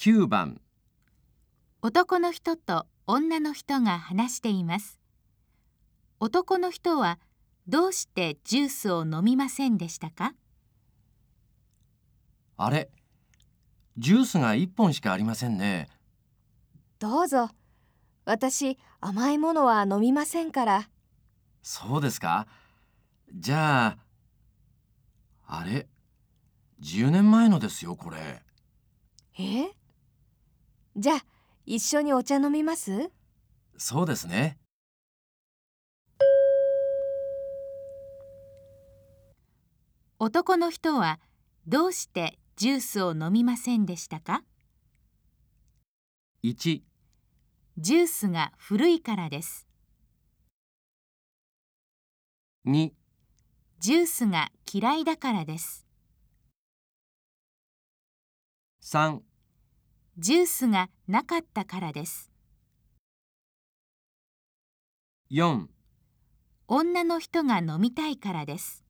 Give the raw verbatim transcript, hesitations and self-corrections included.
きゅうばん。 男の人と女の人が話しています。男の人はどうしてジュースを飲みませんでしたか？ あれ、ジュースがいっぽんしかありませんね。 どうぞ。私、甘いものは飲みませんから。 そうですか。じゃあ、あれ、じゅうねんまえのですよ、これ。 え？じゃあ、一緒にお茶飲みます？ そうですね。 男の人はどうしてジュースを飲みませんでしたか？ いち、 ジュースが古いからです。 に、 ジュースが嫌いだからです。 さん、 ジュースがなかったからです。 よん。 女の人が飲みたいからです。